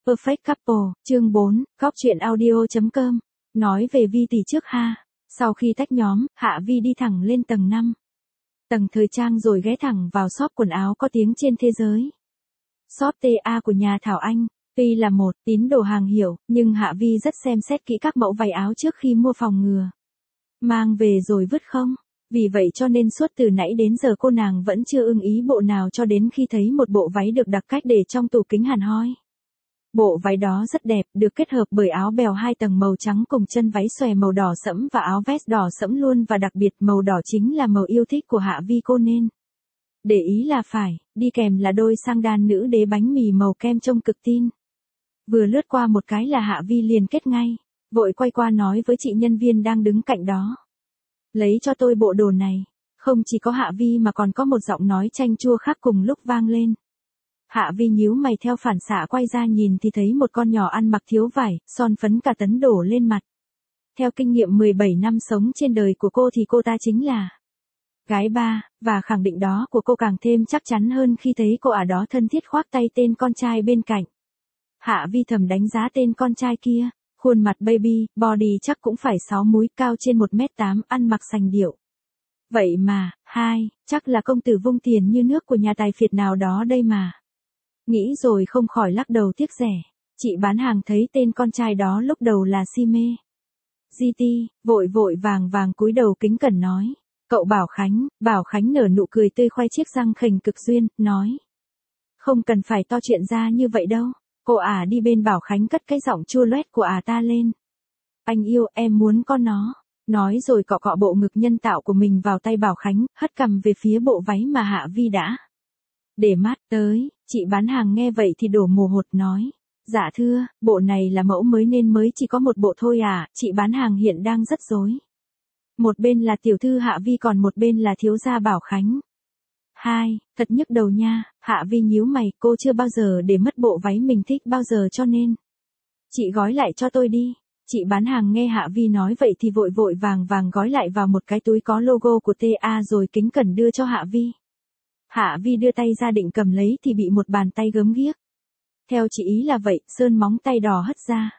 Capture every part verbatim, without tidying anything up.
Perfect Couple, chương bốn, góc truyện audio.com. Nói về Vi tỷ trước ha. Sau khi tách nhóm, Hạ Vi đi thẳng lên tầng năm. Tầng thời trang rồi ghé thẳng vào shop quần áo có tiếng trên thế giới. Shop tê a của nhà Thảo Anh. Tuy là một tín đồ hàng hiệu, nhưng Hạ Vi rất xem xét kỹ các mẫu váy áo trước khi mua phòng ngừa. Mang về rồi vứt không? Vì vậy cho nên suốt từ nãy đến giờ cô nàng vẫn chưa ưng ý bộ nào cho đến khi thấy một bộ váy được đặt cách để trong tủ kính hẳn hoi. Bộ váy đó rất đẹp, được kết hợp bởi áo bèo hai tầng màu trắng cùng chân váy xòe màu đỏ sẫm và áo vest đỏ sẫm luôn, và đặc biệt màu đỏ chính là màu yêu thích của Hạ Vi, cô nên để ý là phải, đi kèm là đôi sang đan nữ đế bánh mì màu kem trông cực tin. Vừa lướt qua một cái là Hạ Vi liền kết ngay, vội quay qua nói với chị nhân viên đang đứng cạnh đó. Lấy cho tôi bộ đồ này. Không chỉ có Hạ Vi mà còn có một giọng nói chanh chua khác cùng lúc vang lên. Hạ Vi nhíu mày theo phản xạ quay ra nhìn thì thấy một con nhỏ ăn mặc thiếu vải, son phấn cả tấn đổ lên mặt. Theo kinh nghiệm mười bảy năm sống trên đời của cô thì cô ta chính là gái ba, và khẳng định đó của cô càng thêm chắc chắn hơn khi thấy cô ả đó thân thiết khoác tay tên con trai bên cạnh. Hạ Vi thầm đánh giá tên con trai kia, khuôn mặt baby, body chắc cũng phải sáu múi, cao trên một mét tám, ăn mặc sành điệu. Vậy mà, hai, chắc là công tử vung tiền như nước của nhà tài phiệt nào đó đây mà. Nghĩ rồi không khỏi lắc đầu tiếc rẻ. Chị bán hàng thấy tên con trai đó lúc đầu là si mê giê tê, vội vội vàng vàng cúi đầu kính cẩn nói. Cậu Bảo Khánh, Bảo Khánh nở nụ cười tươi khoe chiếc răng khểnh cực duyên, nói. Không cần phải to chuyện ra như vậy đâu. Cô ả đi bên Bảo Khánh cất cái giọng chua loét của ả ta lên. Anh yêu, em muốn con nó. Nói rồi cọ cọ bộ ngực nhân tạo của mình vào tay Bảo Khánh, hất cằm về phía bộ váy mà Hạ Vi đã để mắt tới. Chị bán hàng nghe vậy thì đổ mồ hột nói. Dạ thưa, bộ này là mẫu mới nên mới chỉ có một bộ thôi à, chị bán hàng hiện đang rất rối. Một bên là tiểu thư Hạ Vi còn một bên là thiếu gia Bảo Khánh. Hai, thật nhức đầu nha. Hạ Vi nhíu mày, cô chưa bao giờ để mất bộ váy mình thích bao giờ cho nên. Chị gói lại cho tôi đi. Chị bán hàng nghe Hạ Vi nói vậy thì vội vội vàng vàng gói lại vào một cái túi có logo của tê a rồi kính cẩn đưa cho Hạ Vi. Hạ Vi đưa tay ra định cầm lấy thì bị một bàn tay gớm ghiếc. Theo chị ý là vậy, sơn móng tay đỏ hất ra.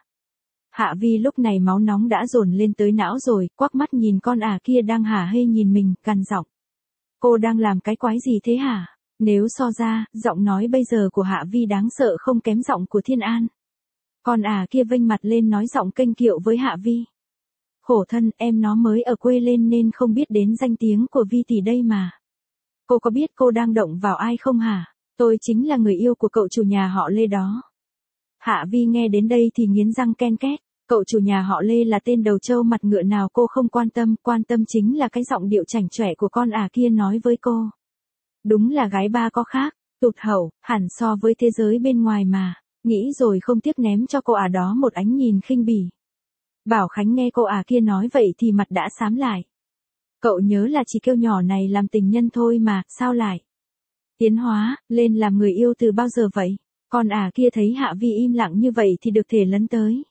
Hạ Vi lúc này máu nóng đã dồn lên tới não rồi, quắc mắt nhìn con ả kia đang hả hê nhìn mình, cằn giọng. Cô đang làm cái quái gì thế hả? Nếu so ra, giọng nói bây giờ của Hạ Vi đáng sợ không kém giọng của Thiên An. Con ả kia vênh mặt lên nói giọng kênh kiệu với Hạ Vi. Khổ thân, em nó mới ở quê lên nên không biết đến danh tiếng của Vi tỷ đây mà. Cô có biết cô đang động vào ai không hả? Tôi chính là người yêu của cậu chủ nhà họ Lê đó. Hạ Vi nghe đến đây thì nghiến răng ken két. Cậu chủ nhà họ Lê là tên đầu trâu mặt ngựa nào cô không quan tâm, quan tâm chính là cái giọng điệu chảnh chọe của con ả kia nói với cô. Đúng là gái ba có khác, tụt hậu, hẳn so với thế giới bên ngoài mà. Nghĩ rồi không tiếc ném cho cô ả đó một ánh nhìn khinh bỉ. Bảo Khánh nghe cô ả kia nói vậy thì mặt đã xám lại. Cậu nhớ là chỉ kêu nhỏ này làm tình nhân thôi mà, sao lại tiến hóa lên làm người yêu từ bao giờ vậy? Con ả kia thấy Hạ Vi im lặng như vậy thì được thể lấn tới.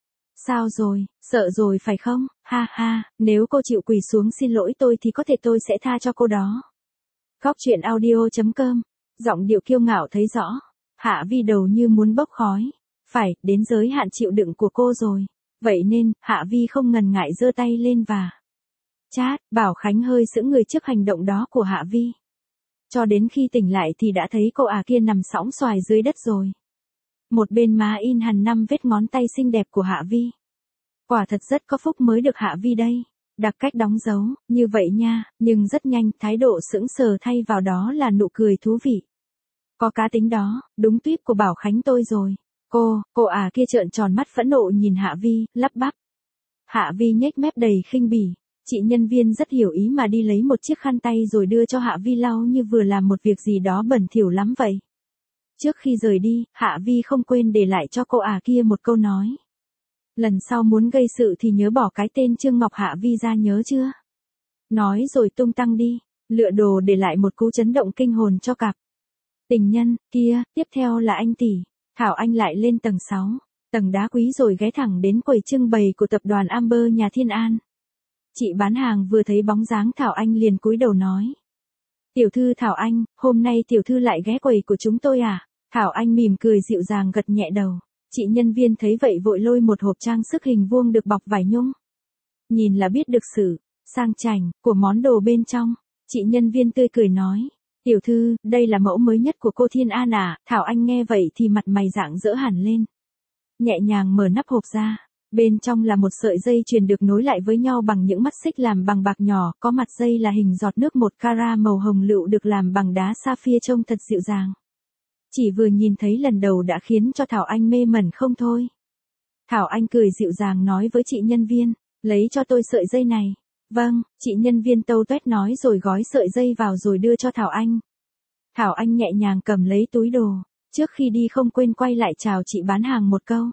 Sao rồi, sợ rồi phải không? Ha ha, nếu cô chịu quỳ xuống xin lỗi tôi thì có thể tôi sẽ tha cho cô đó. Góc truyện audio.com. Giọng điệu kiêu ngạo thấy rõ. Hạ Vi đầu như muốn bốc khói. Phải, đến giới hạn chịu đựng của cô rồi. Vậy nên, Hạ Vi không ngần ngại giơ tay lên và chát. Bảo Khánh hơi sững người trước hành động đó của Hạ Vi. Cho đến khi tỉnh lại thì đã thấy cô ả kia nằm sõng xoài dưới đất rồi. Một bên má in hằn năm vết ngón tay xinh đẹp của Hạ Vi. Quả thật rất có phúc mới được Hạ Vi đây. Đặc cách đóng dấu, như vậy nha, nhưng rất nhanh, thái độ sững sờ thay vào đó là nụ cười thú vị. Có cá tính đó, đúng tuýp của Bảo Khánh tôi rồi. Cô, cô ả kia trợn tròn mắt phẫn nộ nhìn Hạ Vi, lắp bắp. Hạ Vi nhếch mép đầy khinh bỉ. Chị nhân viên rất hiểu ý mà đi lấy một chiếc khăn tay rồi đưa cho Hạ Vi lau như vừa làm một việc gì đó bẩn thỉu lắm vậy. Trước khi rời đi, Hạ Vi không quên để lại cho cô ả kia một câu nói. Lần sau muốn gây sự thì nhớ bỏ cái tên Trương Ngọc Hạ Vi ra nhớ chưa? Nói rồi tung tăng đi, lựa đồ để lại một cú chấn động kinh hồn cho cặp tình nhân kia. Tiếp theo là anh tỷ, Thảo Anh lại lên tầng sáu, tầng đá quý rồi ghé thẳng đến quầy trưng bày của tập đoàn Amber nhà Thiên An. Chị bán hàng vừa thấy bóng dáng Thảo Anh liền cúi đầu nói. Tiểu thư Thảo Anh, hôm nay tiểu thư lại ghé quầy của chúng tôi à? Thảo Anh mỉm cười dịu dàng gật nhẹ đầu. Chị nhân viên thấy vậy vội lôi một hộp trang sức hình vuông được bọc vải nhung. Nhìn là biết được sự sang chảnh của món đồ bên trong. Chị nhân viên tươi cười nói. Tiểu thư, đây là mẫu mới nhất của cô Thiên An à. Thảo Anh nghe vậy thì mặt mày rạng rỡ hẳn lên. Nhẹ nhàng mở nắp hộp ra. Bên trong là một sợi dây chuyền được nối lại với nhau bằng những mắt xích làm bằng bạc nhỏ, có mặt dây là hình giọt nước một carat màu hồng lựu được làm bằng đá sapphire trông thật dịu dàng. Chỉ vừa nhìn thấy lần đầu đã khiến cho Thảo Anh mê mẩn không thôi. Thảo Anh cười dịu dàng nói với chị nhân viên, lấy cho tôi sợi dây này. Vâng, chị nhân viên tâu tuét nói rồi gói sợi dây vào rồi đưa cho Thảo Anh. Thảo Anh nhẹ nhàng cầm lấy túi đồ, trước khi đi không quên quay lại chào chị bán hàng một câu.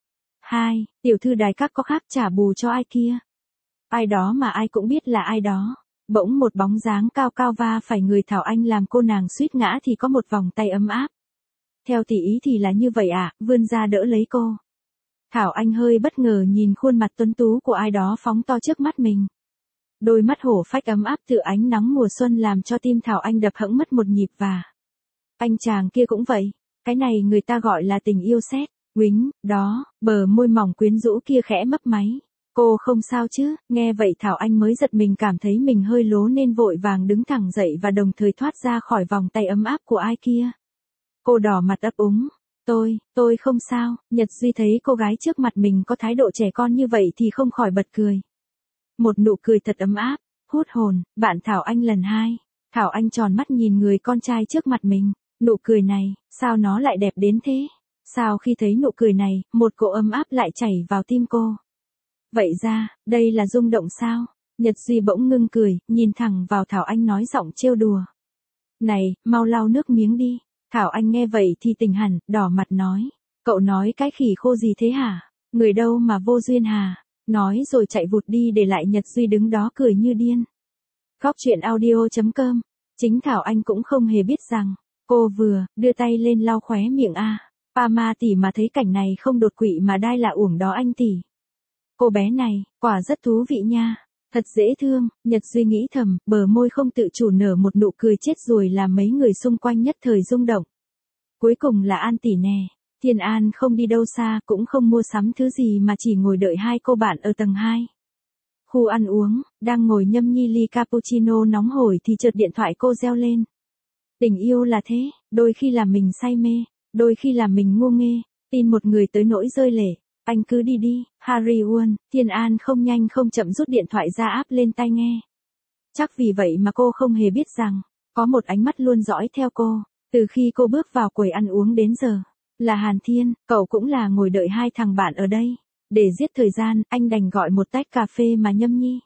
Hai, tiểu thư đài các có khác trả bù cho ai kia. Ai đó mà ai cũng biết là ai đó. Bỗng một bóng dáng cao cao va phải người Thảo Anh làm cô nàng suýt ngã thì có một vòng tay ấm áp. Theo tỷ ý thì là như vậy à, vươn ra đỡ lấy cô. Thảo Anh hơi bất ngờ nhìn khuôn mặt tuấn tú của ai đó phóng to trước mắt mình. Đôi mắt hổ phách ấm áp từ ánh nắng mùa xuân làm cho tim Thảo Anh đập hững mất một nhịp và. Anh chàng kia cũng vậy, cái này người ta gọi là tình yêu sét. Quýnh, đó, bờ môi mỏng quyến rũ kia khẽ mấp máy. Cô không sao chứ, nghe vậy Thảo Anh mới giật mình cảm thấy mình hơi lố nên vội vàng đứng thẳng dậy và đồng thời thoát ra khỏi vòng tay ấm áp của ai kia. Cô đỏ mặt ấp úng, tôi, tôi không sao, Nhật Duy thấy cô gái trước mặt mình có thái độ trẻ con như vậy thì không khỏi bật cười. Một nụ cười thật ấm áp, hút hồn, bạn Thảo Anh lần hai. Thảo Anh tròn mắt nhìn người con trai trước mặt mình, nụ cười này, sao nó lại đẹp đến thế? Sao khi thấy nụ cười này, một cỗ ấm áp lại chảy vào tim cô. Vậy ra, đây là rung động sao? Nhật Duy bỗng ngưng cười, nhìn thẳng vào Thảo Anh nói giọng trêu đùa. Này, mau lau nước miếng đi. Thảo Anh nghe vậy thì tỉnh hẳn, đỏ mặt nói. Cậu nói cái khỉ khô gì thế hả? Người đâu mà vô duyên hà? Nói rồi chạy vụt đi để lại Nhật Duy đứng đó cười như điên. Góc truyện audio chấm com. Chính Thảo Anh cũng không hề biết rằng, cô vừa đưa tay lên lau khóe miệng a. Pa ma tỷ mà thấy cảnh này không đột quỵ mà đai là uổng đó anh tỷ. Cô bé này, quả rất thú vị nha. Thật dễ thương, Nhật Duy nghĩ thầm, bờ môi không tự chủ nở một nụ cười chết rồi làm mấy người xung quanh nhất thời rung động. Cuối cùng là An tỷ nè. Thiên An không đi đâu xa, cũng không mua sắm thứ gì mà chỉ ngồi đợi hai cô bạn ở tầng hai. Khu ăn uống, đang ngồi nhâm nhi ly cappuccino nóng hổi thì chợt điện thoại cô reo lên. Tình yêu là thế, đôi khi làm mình say mê, đôi khi làm mình ngu nghê, tin một người tới nỗi rơi lệ. Anh cứ đi đi, Harry Won. Thiên An không nhanh không chậm rút điện thoại ra áp lên tai nghe. Chắc vì vậy mà cô không hề biết rằng, có một ánh mắt luôn dõi theo cô, từ khi cô bước vào quầy ăn uống đến giờ. Là Hàn Thiên, cậu cũng là ngồi đợi hai thằng bạn ở đây. Để giết thời gian, anh đành gọi một tách cà phê mà nhâm nhi.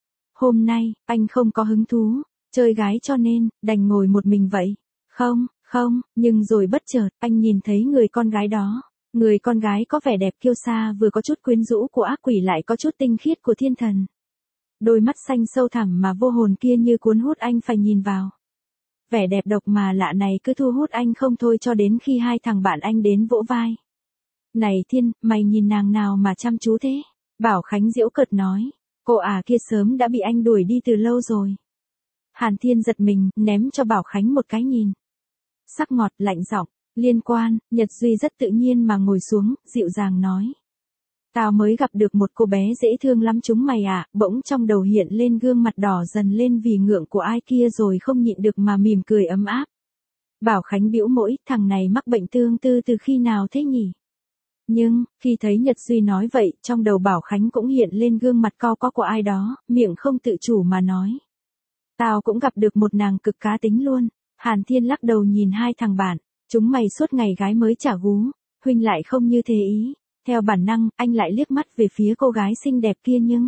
Hôm nay, anh không có hứng thú, chơi gái cho nên, đành ngồi một mình vậy. Không, không, nhưng rồi bất chợt, anh nhìn thấy người con gái đó. Người con gái có vẻ đẹp kiêu sa vừa có chút quyến rũ của ác quỷ lại có chút tinh khiết của thiên thần. Đôi mắt xanh sâu thẳm mà vô hồn kia như cuốn hút anh phải nhìn vào. Vẻ đẹp độc mà lạ này cứ thu hút anh không thôi cho đến khi hai thằng bạn anh đến vỗ vai. Này Thiên, mày nhìn nàng nào mà chăm chú thế? Bảo Khánh giễu cợt nói. Cô à kia sớm đã bị anh đuổi đi từ lâu rồi. Hàn Thiên giật mình, ném cho Bảo Khánh một cái nhìn. Sắc ngọt, lạnh giọng. Liên quan, Nhật Duy rất tự nhiên mà ngồi xuống, dịu dàng nói. Tao mới gặp được một cô bé dễ thương lắm chúng mày à, bỗng trong đầu hiện lên gương mặt đỏ dần lên vì ngượng của ai kia rồi không nhịn được mà mỉm cười ấm áp. Bảo Khánh bĩu môi, thằng này mắc bệnh tương tư từ khi nào thế nhỉ? Nhưng, khi thấy Nhật Duy nói vậy, trong đầu Bảo Khánh cũng hiện lên gương mặt cau có của ai đó, miệng không tự chủ mà nói. Tao cũng gặp được một nàng cực cá tính luôn. Hàn Thiên lắc đầu nhìn hai thằng bạn. Chúng mày suốt ngày gái mới trả gú, huynh lại không như thế ý. Theo bản năng, anh lại liếc mắt về phía cô gái xinh đẹp kia nhưng...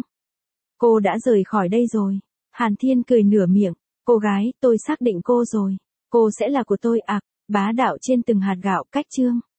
Cô đã rời khỏi đây rồi. Hàn Thiên cười nửa miệng. Cô gái, tôi xác định cô rồi. Cô sẽ là của tôi à, bá đạo trên từng hạt gạo cách chương.